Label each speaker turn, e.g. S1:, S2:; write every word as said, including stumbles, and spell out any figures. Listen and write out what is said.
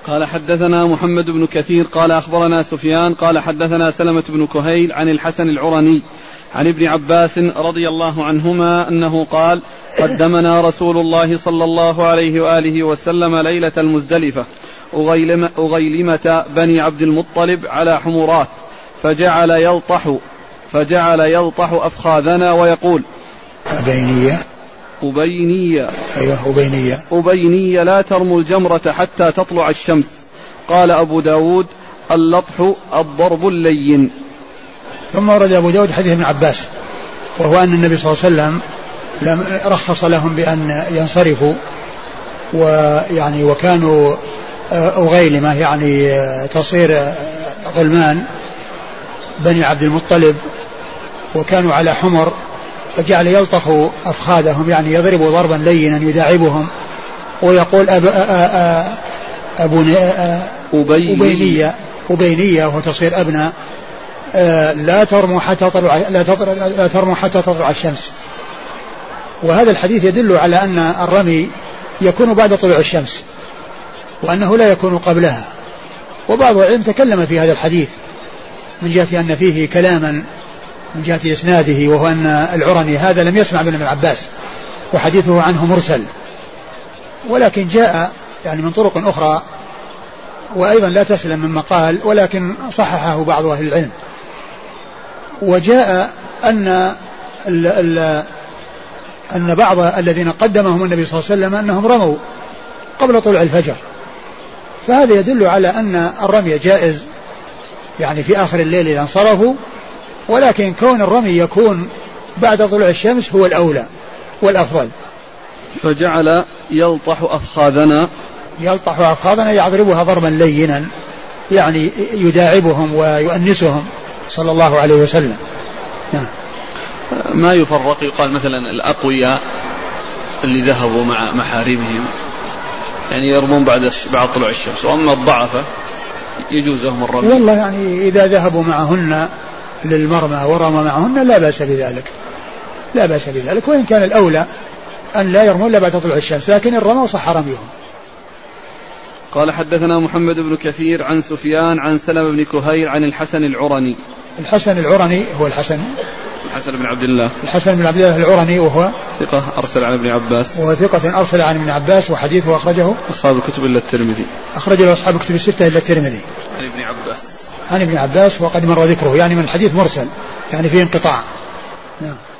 S1: قال حدثنا محمد بن كثير قال أخبرنا سفيان قال حدثنا سلمة بن كهيل عن الحسن العرني عن ابن عباس رضي الله عنهما أنه قال قدمنا رسول الله صلى الله عليه وآله وسلم ليلة المزدلفة أغيلم أغيلمة بني عبد المطلب على حمرات فجعل يلطح فجعل يلطح أفخاذنا ويقول
S2: أبينية
S1: أبينية
S2: أيوة أبينية
S1: أبينية لا ترموا الجمرة حتى تطلع الشمس. قال أبو داود اللطح الضرب اللين.
S2: ثم ورد أبو داود حديث ابن عباس وهو أن النبي صلى الله عليه وسلم لم رخص لهم بأن ينصرفوا ويعني وكانوا أغيلمة يعني تصير غلمان بني عبد المطلب وكانوا على حمر فجعل يلطخ أفخاذهم يعني يضرب ضربا لينا يداعبهم ويقول أب أب أبينية أبينية وتصير أبناء لا ترموا حتى تطلع لا, لا ترموا حتى تطلع الشمس. وهذا الحديث يدل على أن الرمي يكون بعد طلوع الشمس وأنه لا يكون قبلها. وبعض العلم تكلم في هذا الحديث من جهة أن فيه كلاما من جهة إسناده وهو أن العرني هذا لم يسمع من ابن عباس وحديثه عنه مرسل ولكن جاء يعني من طرق أخرى وأيضا لا تسلم من مقال ولكن صححه بعض أهل العلم. وجاء أن ال ال أن بعض الذين قدمهم النبي صلى الله عليه وسلم أنهم رموا قبل طلوع الفجر فهذا يدل على أن الرمي جائز يعني في آخر الليل إذا انصرفوا ولكن كون الرمي يكون بعد طلوع الشمس هو الأولى والأفضل.
S1: فجعل يلطح أفخاذنا
S2: يلطح أفخاذنا يضربها ضربا لينا يعني يداعبهم ويؤنسهم صلى الله عليه وسلم. نعم.
S1: ما يفرق يقال مثلا الأقوياء اللي ذهبوا مع محارمهم يعني يرمون بعد بعد طلوع الشمس وأما الضعفة يجوز لهم الرمي.
S2: والله يعني إذا ذهبوا معهن للمرمى ورمى معهن لا بأس بذلك لا بأس بذلك وإن كان الأولى أن لا يرمون إلا بعد طلوع الشمس لكن الرمى صح رميهم.
S1: قال حدثنا محمد بن كثير عن سفيان عن سلمة بن كهيل عن الحسن العرني.
S2: الحسن العرني هو الحسن
S1: الحسن بن عبد الله
S2: الحسن بن عبد الله العرني وهو
S1: ثقة أرسل عن ابن عباس
S2: وهو ثقة أرسل عن ابن عباس وحديثه أخرجه
S1: أصحاب الكتب إلا الترمذي
S2: أخرجه أصحاب الكتب الستة إلا الترمذي
S1: عن ابن عباس
S2: عن ابن عباس وقد مر ذكره يعني من حديث مرسل يعني فيه انقطاع. نعم.